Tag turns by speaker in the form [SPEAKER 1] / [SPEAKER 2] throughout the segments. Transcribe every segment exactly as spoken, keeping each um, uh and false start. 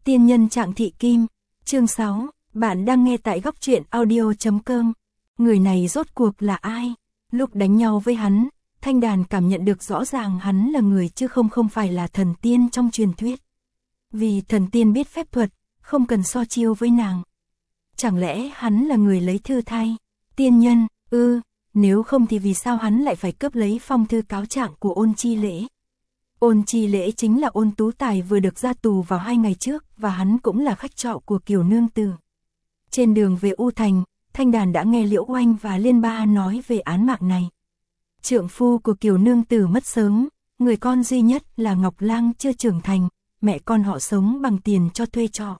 [SPEAKER 1] Tiên nhân Trạng Thị Kim, chương sáu, bạn đang nghe tại góc truyện audio chấm com. Người này rốt cuộc là ai? Lúc đánh nhau với hắn, Thanh Đàn cảm nhận được rõ ràng hắn là người chứ không không phải là thần tiên trong truyền thuyết. Vì thần tiên biết phép thuật, không cần so chiêu với nàng. Chẳng lẽ hắn là người lấy thư thay? Tiên nhân, ư, nếu không thì vì sao hắn lại phải cướp lấy phong thư cáo trạng của Ôn Chi Lễ? Ôn Chi Lễ chính là Ôn Tú Tài vừa được ra tù vào hai ngày trước và hắn cũng là khách trọ của Kiều Nương Tử. Trên đường về U Thành, Thanh Đàn đã nghe Liễu Oanh và Liên Ba nói về án mạng này. Trượng phu của Kiều Nương Tử mất sớm, người con duy nhất là Ngọc Lang chưa trưởng thành, mẹ con họ sống bằng tiền cho thuê trọ.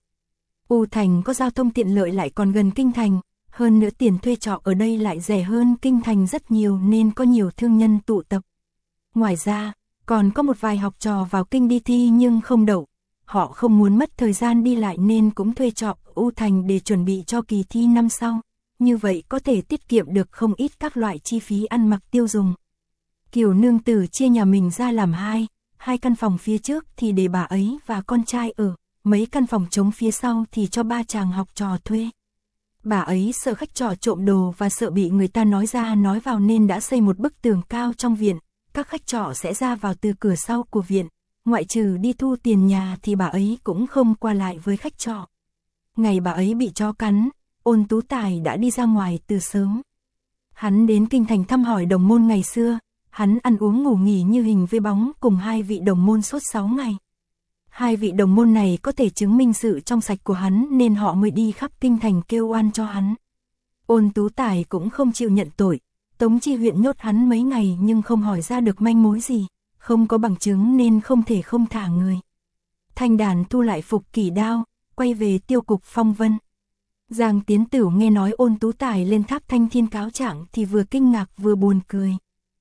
[SPEAKER 1] U Thành có giao thông tiện lợi lại còn gần Kinh Thành, hơn nữa tiền thuê trọ ở đây lại rẻ hơn Kinh Thành rất nhiều nên có nhiều thương nhân tụ tập. Ngoài ra, còn có một vài học trò vào kinh đi thi nhưng không đậu. Họ không muốn mất thời gian đi lại nên cũng thuê trọ U Thành để chuẩn bị cho kỳ thi năm sau. Như vậy có thể tiết kiệm được không ít các loại chi phí ăn mặc tiêu dùng. Kiều Nương Tử chia nhà mình ra làm hai, hai căn phòng phía trước thì để bà ấy và con trai ở, mấy căn phòng trống phía sau thì cho ba chàng học trò thuê. Bà ấy sợ khách trọ trộm đồ và sợ bị người ta nói ra nói vào nên đã xây một bức tường cao trong viện. Các khách trọ sẽ ra vào từ cửa sau của viện, ngoại trừ đi thu tiền nhà thì bà ấy cũng không qua lại với khách trọ. Ngày bà ấy bị chó cắn, Ôn Tú Tài đã đi ra ngoài từ sớm. Hắn đến Kinh Thành thăm hỏi đồng môn ngày xưa, hắn ăn uống ngủ nghỉ như hình với bóng cùng hai vị đồng môn suốt sáu ngày. Hai vị đồng môn này có thể chứng minh sự trong sạch của hắn nên họ mới đi khắp Kinh Thành kêu oan cho hắn. Ôn Tú Tài cũng không chịu nhận tội. Tống Chi huyện nhốt hắn mấy ngày nhưng không hỏi ra được manh mối gì, không có bằng chứng nên không thể không thả người. Thanh Đàn thu lại phục kỷ đao, quay về tiêu cục Phong Vân. Giang Tiến Tửu nghe nói Ôn Tú Tài lên Tháp Thanh Thiên cáo trạng thì vừa kinh ngạc vừa buồn cười.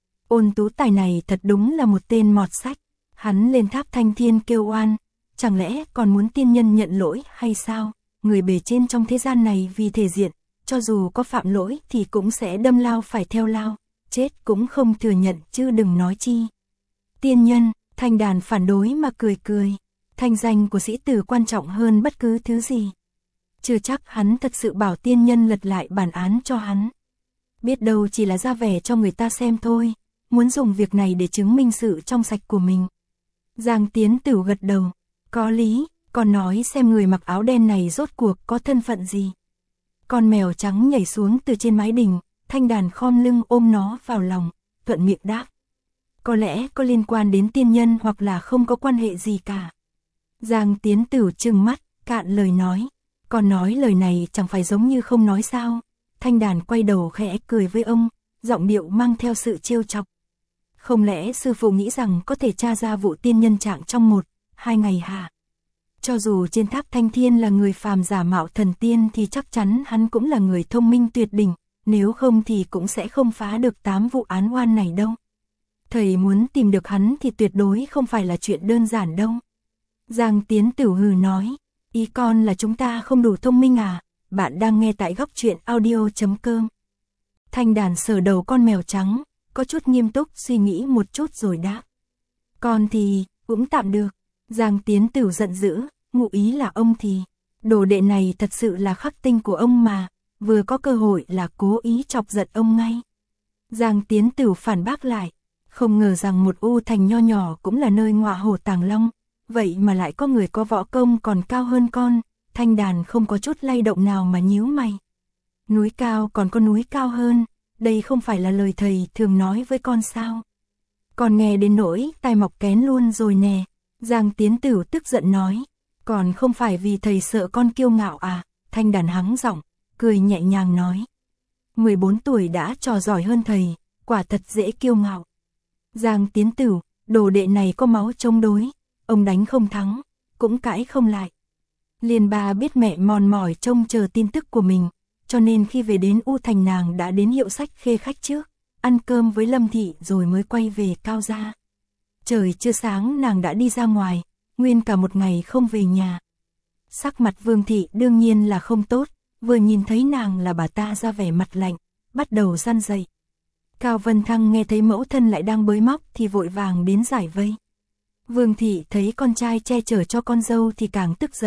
[SPEAKER 1] Ôn Tú Tài này thật đúng là một tên mọt sách, hắn lên Tháp Thanh Thiên kêu oan, chẳng lẽ còn muốn tiên nhân nhận lỗi hay sao? Người bề trên trong thế gian này vì thể diện, cho dù có phạm lỗi thì cũng sẽ đâm lao phải theo lao, chết cũng không thừa nhận chứ đừng nói chi. Tiên nhân, Thanh Đàn phản đối mà cười cười, thanh danh của sĩ tử quan trọng hơn bất cứ thứ gì. Chưa chắc hắn thật sự bảo tiên nhân lật lại bản án cho hắn. Biết đâu chỉ là ra vẻ cho người ta xem thôi, muốn dùng việc này để chứng minh sự trong sạch của mình. Giang Tiến Tửu gật đầu, có lý, còn nói xem người mặc áo đen này rốt cuộc có thân phận gì. Con mèo trắng nhảy xuống từ trên mái đình, Thanh Đàn khom lưng ôm nó vào lòng, thuận miệng đáp. Có lẽ có liên quan đến tiên nhân hoặc là không có quan hệ gì cả. Giang Tiến Tửu trừng mắt, cạn lời nói. Còn nói lời này chẳng phải giống như không nói sao. Thanh Đàn quay đầu khẽ cười với ông, giọng điệu mang theo sự trêu chọc. Không lẽ sư phụ nghĩ rằng có thể tra ra vụ tiên nhân Trạng trong một, hai ngày hả? Cho dù trên Tháp Thanh Thiên là người phàm giả mạo thần tiên thì chắc chắn hắn cũng là người thông minh tuyệt đỉnh, nếu không thì cũng sẽ không phá được tám vụ án oan này đâu. Thầy muốn tìm được hắn thì tuyệt đối không phải là chuyện đơn giản đâu. Giang Tiến Tửu hừ nói, ý con là chúng ta không đủ thông minh à? Bạn đang nghe tại góc truyện audio chấm com. Thanh Đàn sờ đầu con mèo trắng, có chút nghiêm túc suy nghĩ một chút rồi đáp. Con thì, cũng tạm được. Giang Tiến Tửu giận dữ, ngụ ý là ông thì, đồ đệ này thật sự là khắc tinh của ông mà, vừa có cơ hội là cố ý chọc giận ông ngay. Giang Tiến Tửu phản bác lại, không ngờ rằng một U Thành nho nhỏ cũng là nơi ngọa hổ tàng long, vậy mà lại có người có võ công còn cao hơn con. Thanh Đàn không có chút lay động nào mà nhíu mày. Núi cao còn có núi cao hơn, đây không phải là lời thầy thường nói với con sao? Con nghe đến nỗi tai mọc kén luôn rồi nè. Giang Tiến Tửu tức giận nói, còn không phải vì thầy sợ con kiêu ngạo à? Thanh Đàn hắng giọng, cười nhẹ nhàng nói, mười bốn tuổi đã trò giỏi hơn thầy, quả thật dễ kiêu ngạo. Giang Tiến Tửu, đồ đệ này có máu chống đối, ông đánh không thắng, cũng cãi không lại. Liên Ba biết mẹ mòn mỏi trông chờ tin tức của mình, cho nên khi về đến U Thành nàng đã đến Hiệu Sách Khê khách trước, ăn cơm với Lâm Thị rồi mới quay về Cao gia. Trời chưa sáng nàng đã đi ra ngoài, nguyên cả một ngày không về nhà. Sắc mặt Vương Thị đương nhiên là không tốt, vừa nhìn thấy nàng là bà ta ra vẻ mặt lạnh, bắt đầu răn dậy. Cao Vân Thăng nghe thấy mẫu thân lại đang bới móc thì vội vàng đến giải vây. Vương Thị thấy con trai che chở cho con dâu thì càng tức giận,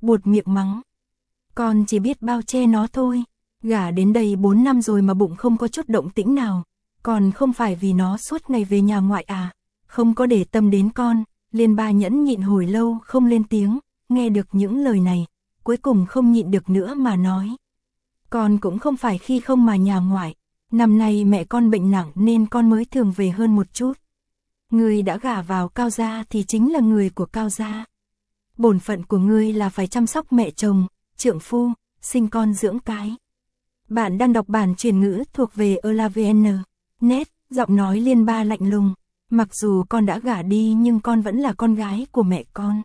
[SPEAKER 1] buột miệng mắng. Con chỉ biết bao che nó thôi, gả đến đây bốn năm rồi mà bụng không có chút động tĩnh nào, còn không phải vì nó suốt ngày về nhà ngoại à, không có để tâm đến con. Liên Ba nhẫn nhịn hồi lâu không lên tiếng, nghe được những lời này, cuối cùng không nhịn được nữa mà nói. Con cũng không phải khi không mà nhà ngoại, năm nay mẹ con bệnh nặng nên con mới thường về hơn một chút. Ngươi đã gả vào Cao gia thì chính là người của Cao gia. Bổn phận của ngươi là phải chăm sóc mẹ chồng, trượng phu, sinh con dưỡng cái. Bạn đang đọc bản truyền ngữ thuộc về Elavn. Net, giọng nói Liên Ba lạnh lùng. Mặc dù con đã gả đi nhưng con vẫn là con gái của mẹ con.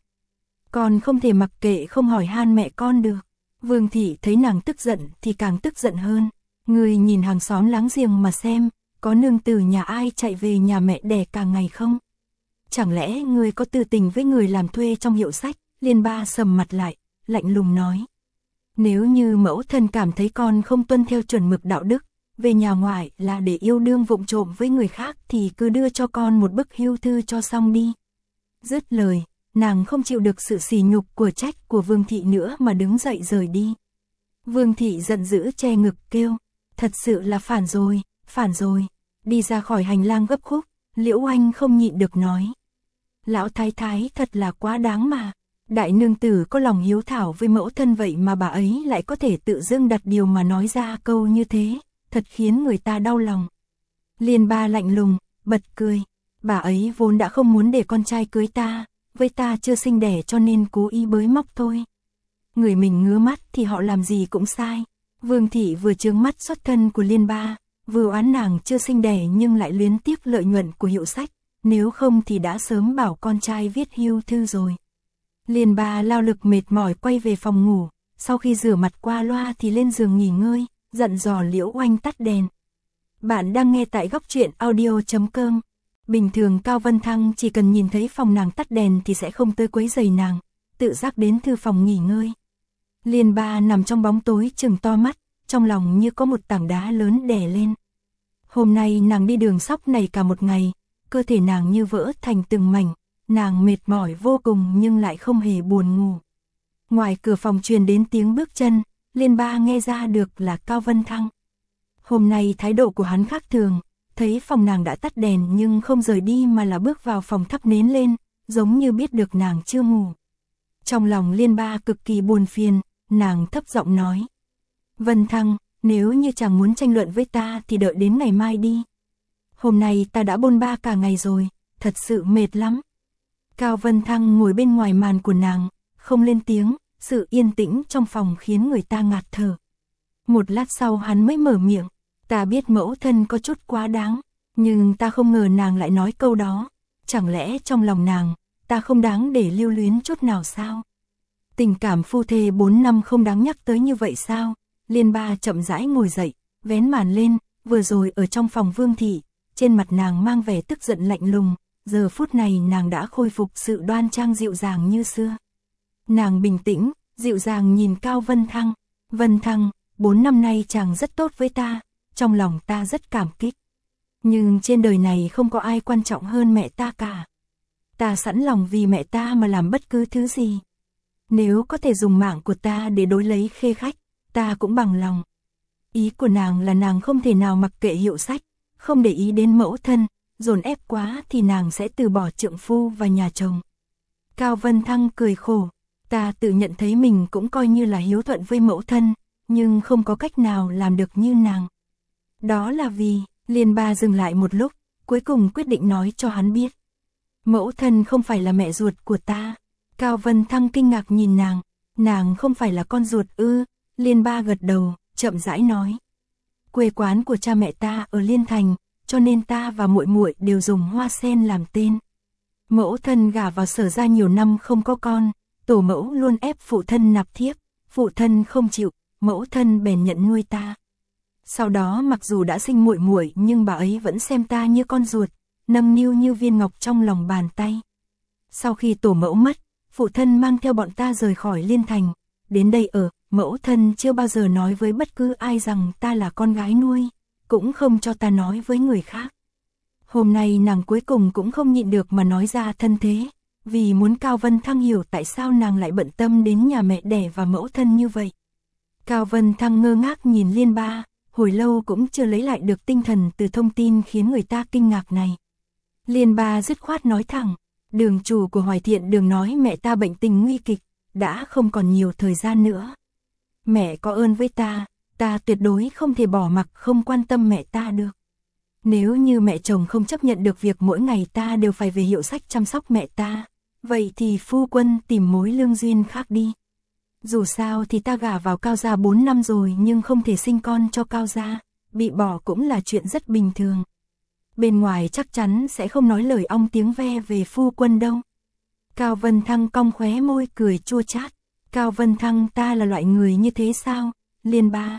[SPEAKER 1] Con không thể mặc kệ không hỏi han mẹ con được. Vương thị thấy nàng tức giận thì càng tức giận hơn. Ngươi nhìn hàng xóm láng giềng mà xem, có nương tử nhà ai chạy về nhà mẹ đẻ cả ngày không? Chẳng lẽ ngươi có tư tình với người làm thuê trong hiệu sách? Liên Ba sầm mặt lại, lạnh lùng nói. Nếu như mẫu thân cảm thấy con không tuân theo chuẩn mực đạo đức, về nhà ngoại là để yêu đương vụng trộm với người khác thì cứ đưa cho con một bức hưu thư cho xong đi. Dứt lời, nàng không chịu được sự sỉ nhục của trách của Vương thị nữa mà đứng dậy rời đi. Vương thị giận dữ che ngực kêu, thật sự là phản rồi, phản rồi. Đi ra khỏi hành lang gấp khúc, Liễu Oanh không nhịn được nói. Lão thái thái thật là quá đáng mà. Đại nương tử có lòng hiếu thảo với mẫu thân vậy mà bà ấy lại có thể tự dưng đặt điều mà nói ra câu như thế, thật khiến người ta đau lòng. Liên Ba lạnh lùng, bật cười. Bà ấy vốn đã không muốn để con trai cưới ta, với ta chưa sinh đẻ cho nên cố ý bới móc thôi. Người mình ngứa mắt thì họ làm gì cũng sai. Vương thị vừa trướng mắt xuất thân của Liên Ba, vừa oán nàng chưa sinh đẻ nhưng lại luyến tiếc lợi nhuận của hiệu sách, nếu không thì đã sớm bảo con trai viết hưu thư rồi. Liên Ba lao lực mệt mỏi quay về phòng ngủ, sau khi rửa mặt qua loa thì lên giường nghỉ ngơi, dặn dò Liễu Oanh tắt đèn. Bạn đang nghe tại góc truyện audio chấm com. Bình thường Cao Vân Thăng chỉ cần nhìn thấy phòng nàng tắt đèn thì sẽ không tới quấy rầy nàng, tự giác đến thư phòng nghỉ ngơi. Liên Ba nằm trong bóng tối trừng to mắt, trong lòng như có một tảng đá lớn đè lên. Hôm nay nàng đi đường sóc này cả một ngày, cơ thể nàng như vỡ thành từng mảnh, nàng mệt mỏi vô cùng nhưng lại không hề buồn ngủ. Ngoài cửa phòng truyền đến tiếng bước chân, Liên Ba nghe ra được là Cao Vân Thăng. Hôm nay thái độ của hắn khác thường, thấy phòng nàng đã tắt đèn nhưng không rời đi mà là bước vào phòng thắp nến lên, giống như biết được nàng chưa ngủ. Trong lòng Liên Ba cực kỳ buồn phiền, nàng thấp giọng nói. Vân Thăng, nếu như chàng muốn tranh luận với ta thì đợi đến ngày mai đi. Hôm nay ta đã bôn ba cả ngày rồi, thật sự mệt lắm. Cao Vân Thăng ngồi bên ngoài màn của nàng, không lên tiếng, sự yên tĩnh trong phòng khiến người ta ngạt thở. Một lát sau hắn mới mở miệng, ta biết mẫu thân có chút quá đáng, nhưng ta không ngờ nàng lại nói câu đó. Chẳng lẽ trong lòng nàng, ta không đáng để lưu luyến chút nào sao? Tình cảm phu thê bốn năm không đáng nhắc tới như vậy sao? Liên Ba chậm rãi ngồi dậy, vén màn lên, vừa rồi ở trong phòng Vương thị, trên mặt nàng mang vẻ tức giận lạnh lùng, giờ phút này nàng đã khôi phục sự đoan trang dịu dàng như xưa. Nàng bình tĩnh, dịu dàng nhìn Cao Vân Thăng, Vân Thăng, bốn năm nay chàng rất tốt với ta, trong lòng ta rất cảm kích. Nhưng trên đời này không có ai quan trọng hơn mẹ ta cả. Ta sẵn lòng vì mẹ ta mà làm bất cứ thứ gì. Nếu có thể dùng mạng của ta để đối lấy khê khách, ta cũng bằng lòng. Ý của nàng là nàng không thể nào mặc kệ hiệu sách, không để ý đến mẫu thân, dồn ép quá thì nàng sẽ từ bỏ trượng phu và nhà chồng. Cao Vân Thăng cười khổ, ta tự nhận thấy mình cũng coi như là hiếu thuận với mẫu thân, nhưng không có cách nào làm được như nàng. Đó là vì, Liên Ba dừng lại một lúc, cuối cùng quyết định nói cho hắn biết. Mẫu thân không phải là mẹ ruột của ta. Cao Vân Thăng kinh ngạc nhìn nàng, nàng không phải là con ruột ư? Liên Ba gật đầu, chậm rãi nói. Quê quán của cha mẹ ta ở Liên Thành, cho nên ta và muội muội đều dùng Hoa Sen làm tên. Mẫu thân gả vào Sở gia nhiều năm không có con, tổ mẫu luôn ép phụ thân nạp thiếp, phụ thân không chịu, mẫu thân bèn nhận nuôi ta. Sau đó mặc dù đã sinh muội muội nhưng bà ấy vẫn xem ta như con ruột, nâng niu như viên ngọc trong lòng bàn tay. Sau khi tổ mẫu mất, phụ thân mang theo bọn ta rời khỏi Liên Thành, đến đây ở, mẫu thân chưa bao giờ nói với bất cứ ai rằng ta là con gái nuôi, cũng không cho ta nói với người khác. Hôm nay nàng cuối cùng cũng không nhịn được mà nói ra thân thế, vì muốn Cao Vân Thăng hiểu tại sao nàng lại bận tâm đến nhà mẹ đẻ và mẫu thân như vậy. Cao Vân Thăng ngơ ngác nhìn Liên Ba, hồi lâu cũng chưa lấy lại được tinh thần từ thông tin khiến người ta kinh ngạc này. Liên Ba dứt khoát nói thẳng, đường chủ của Hoài Thiện Đường nói mẹ ta bệnh tình nguy kịch, đã không còn nhiều thời gian nữa. Mẹ có ơn với ta, ta tuyệt đối không thể bỏ mặc không quan tâm mẹ ta được. Nếu như mẹ chồng không chấp nhận được việc mỗi ngày ta đều phải về hiệu sách chăm sóc mẹ ta, vậy thì phu quân tìm mối lương duyên khác đi. Dù sao thì ta gả vào Cao gia bốn năm rồi nhưng không thể sinh con cho Cao gia, bị bỏ cũng là chuyện rất bình thường. Bên ngoài chắc chắn sẽ không nói lời ong tiếng ve về phu quân đâu. Cao Vân Thăng cong khóe môi cười chua chát. Cao Vân Thăng, ta là loại người như thế sao? Liên Ba.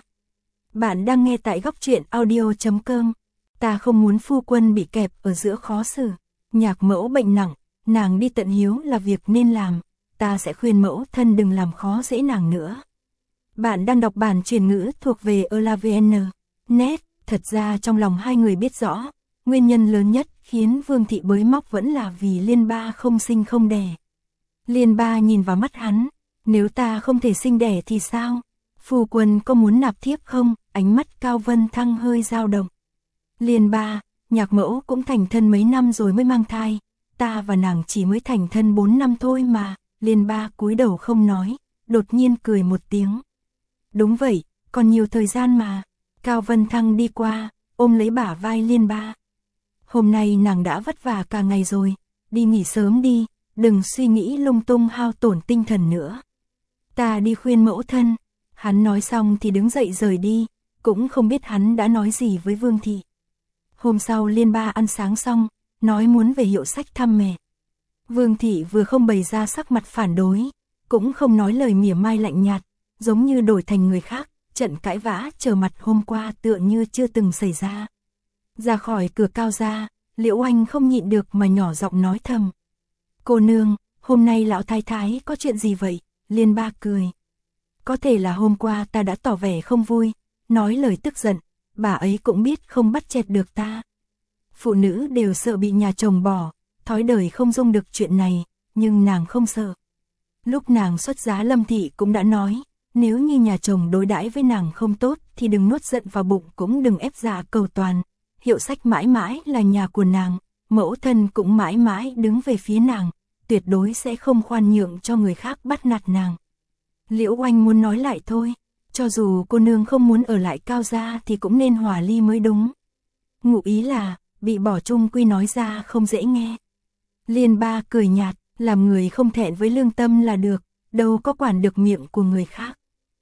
[SPEAKER 1] Bạn đang nghe tại góc truyện audio chấm com. Ta không muốn phu quân bị kẹp ở giữa khó xử. Nhạc mẫu bệnh nặng, nàng đi tận hiếu là việc nên làm. Ta sẽ khuyên mẫu thân đừng làm khó dễ nàng nữa. Bạn đang đọc bản truyền ngữ thuộc về Elavn. Net, thật ra trong lòng hai người biết rõ, nguyên nhân lớn nhất khiến Vương Thị bới móc vẫn là vì Liên Ba không sinh không đẻ. Liên Ba nhìn vào mắt hắn, nếu ta không thể sinh đẻ thì sao? Phu quân có muốn nạp thiếp không? Ánh mắt Cao Vân Thăng hơi dao động. Liên Ba, nhạc mẫu cũng thành thân mấy năm rồi mới mang thai, ta và nàng chỉ mới thành thân bốn năm thôi mà. Liên Ba cúi đầu không nói, đột nhiên cười một tiếng. Đúng vậy, còn nhiều thời gian mà. Cao Vân Thăng đi qua, ôm lấy bả vai Liên Ba. Hôm nay nàng đã vất vả cả ngày rồi, đi nghỉ sớm đi, đừng suy nghĩ lung tung hao tổn tinh thần nữa. Ta đi khuyên mẫu thân. Hắn nói xong thì đứng dậy rời đi, cũng không biết hắn đã nói gì với Vương Thị. Hôm sau Liên Ba ăn sáng xong, nói muốn về hiệu sách thăm mẹ. Vương Thị vừa không bày ra sắc mặt phản đối, cũng không nói lời mỉa mai lạnh nhạt, giống như đổi thành người khác, trận cãi vã trở mặt hôm qua tựa như chưa từng xảy ra. Ra khỏi cửa Cao gia, Liễu Anh không nhịn được mà nhỏ giọng nói thầm. Cô nương, hôm nay lão thái thái có chuyện gì vậy? Liên Ba cười. Có thể là hôm qua ta đã tỏ vẻ không vui, nói lời tức giận, bà ấy cũng biết không bắt chẹt được ta. Phụ nữ đều sợ bị nhà chồng bỏ, thói đời không dung được chuyện này, nhưng nàng không sợ. Lúc nàng xuất giá Lâm Thị cũng đã nói, nếu như nhà chồng đối đãi với nàng không tốt thì đừng nuốt giận vào bụng cũng đừng ép dạ cầu toàn. Hiệu sách mãi mãi là nhà của nàng, mẫu thân cũng mãi mãi đứng về phía nàng, tuyệt đối sẽ không khoan nhượng cho người khác bắt nạt nàng. Liễu Oanh muốn nói lại thôi, cho dù cô nương không muốn ở lại Cao gia thì cũng nên hòa ly mới đúng. Ngụ ý là, bị bỏ chung quy nói ra không dễ nghe. Liên Ba cười nhạt, làm người không thẹn với lương tâm là được, đâu có quản được miệng của người khác.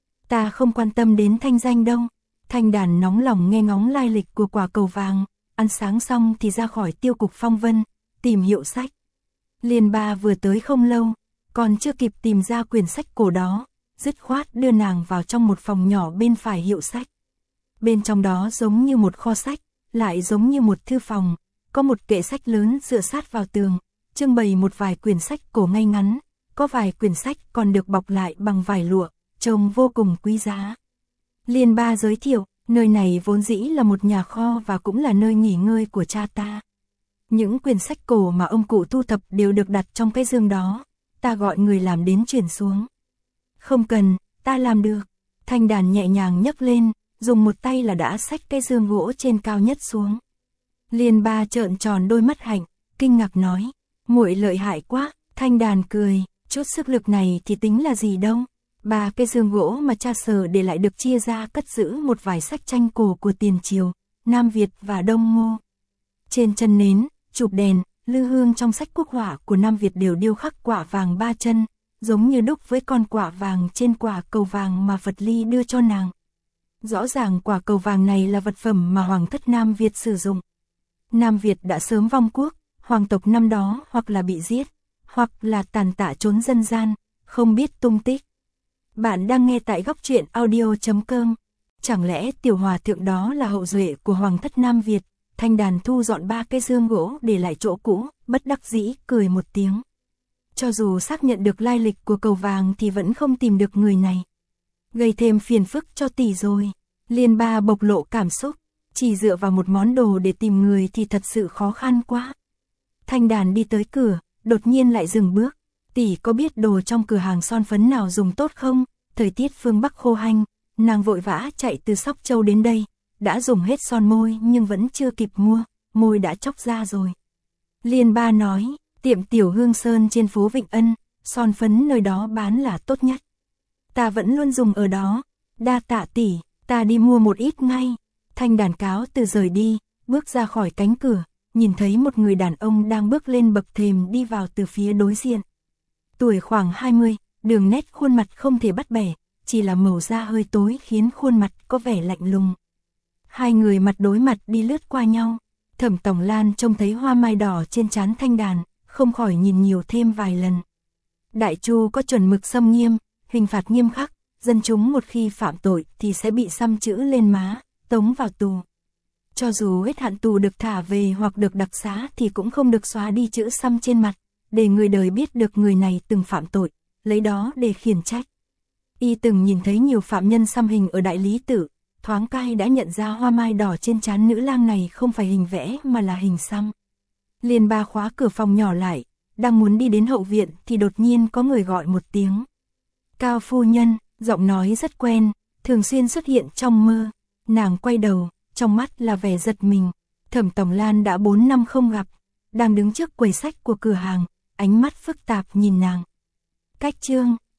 [SPEAKER 1] Ta không quan tâm đến thanh danh đâu. Thanh Đàn nóng lòng nghe ngóng lai lịch của quả cầu vàng, ăn sáng xong thì ra khỏi Tiêu cục Phong Vân, tìm hiệu sách. Liên Ba vừa tới không lâu, còn chưa kịp tìm ra quyển sách cổ đó, dứt khoát đưa nàng vào trong một phòng nhỏ bên phải hiệu sách. Bên trong đó giống như một kho sách, lại giống như một thư phòng, có một kệ sách lớn dựa sát vào tường, trưng bày một vài quyển sách cổ ngay ngắn, có vài quyển sách còn được bọc lại bằng vải lụa, trông vô cùng quý giá. Liên Ba giới thiệu, nơi này vốn dĩ là một nhà kho và cũng là nơi nghỉ ngơi của cha ta. Những quyển sách cổ mà ông cụ thu thập đều được đặt trong cái giường đó, ta gọi người làm đến chuyển xuống. Không cần, ta làm được. Thanh Đàn nhẹ nhàng nhấc lên, dùng một tay là đã xách cái giường gỗ trên cao nhất xuống. Liên Ba trợn tròn đôi mắt hạnh, kinh ngạc nói, muội lợi hại quá. Thanh Đàn cười, chút sức lực này thì tính là gì đâu. Ba cái giường gỗ mà cha Sở để lại được chia ra cất giữ một vài sách tranh cổ của tiền triều, Nam Việt và Đông Ngô. Trên chân nến, chụp đèn, lư hương trong sách quốc họa của Nam Việt đều điêu khắc quả vàng ba chân, giống như đúc với con quả vàng trên quả cầu vàng mà Phật Ly đưa cho nàng. Rõ ràng quả cầu vàng này là vật phẩm mà hoàng thất Nam Việt sử dụng. Nam Việt đã sớm vong quốc, hoàng tộc năm đó hoặc là bị giết, hoặc là tàn tạ trốn dân gian, không biết tung tích. Bạn đang nghe tại góc truyện audio chấm com. Chẳng lẽ tiểu hòa thượng đó là hậu duệ của hoàng thất Nam Việt? Thanh Đàn thu dọn ba cái giường gỗ để lại chỗ cũ, bất đắc dĩ cười một tiếng. Cho dù xác nhận được lai lịch của cầu vàng thì vẫn không tìm được người này. Gây thêm phiền phức cho tỷ rồi. Liên Ba bộc lộ cảm xúc, chỉ dựa vào một món đồ để tìm người thì thật sự khó khăn quá. Thanh Đàn đi tới cửa, đột nhiên lại dừng bước. Tỷ có biết đồ trong cửa hàng son phấn nào dùng tốt không? Thời tiết phương Bắc khô hanh, nàng vội vã chạy từ Sóc Châu đến đây, đã dùng hết son môi nhưng vẫn chưa kịp mua, môi đã chóc ra rồi. Liên Ba nói, tiệm Tiểu Hương Sơn trên phố Vịnh Ân, son phấn nơi đó bán là tốt nhất. Ta vẫn luôn dùng ở đó, đa tạ tỷ, ta đi mua một ít ngay. Thanh Đàn cáo từ rời đi, bước ra khỏi cánh cửa, nhìn thấy một người đàn ông đang bước lên bậc thềm đi vào từ phía đối diện. Tuổi khoảng hai mươi, đường nét khuôn mặt không thể bắt bẻ, chỉ là màu da hơi tối khiến khuôn mặt có vẻ lạnh lùng. Hai người mặt đối mặt đi lướt qua nhau, Thẩm Tổng Lan trông thấy hoa mai đỏ trên trán Thanh Đàn, không khỏi nhìn nhiều thêm vài lần. Đại Chu có chuẩn mực xâm nghiêm, hình phạt nghiêm khắc, dân chúng một khi phạm tội thì sẽ bị xăm chữ lên má, tống vào tù. Cho dù hết hạn tù được thả về hoặc được đặc xá thì cũng không được xóa đi chữ xăm trên mặt, để người đời biết được người này từng phạm tội, lấy đó để khiển trách. Y từng nhìn thấy nhiều phạm nhân xăm hình ở Đại Lý Tự, thoáng cai đã nhận ra hoa mai đỏ trên trán nữ lang này không phải hình vẽ mà là hình xăm. Liên Ba khóa cửa phòng nhỏ lại, đang muốn đi đến hậu viện thì đột nhiên có người gọi một tiếng. Cao phu nhân, giọng nói rất quen, thường xuyên xuất hiện trong mơ. Nàng quay đầu, trong mắt là vẻ giật mình. Thẩm Tổng Lan đã bốn năm không gặp, đang đứng trước quầy sách của cửa hàng, ánh mắt phức tạp nhìn nàng. Cách chương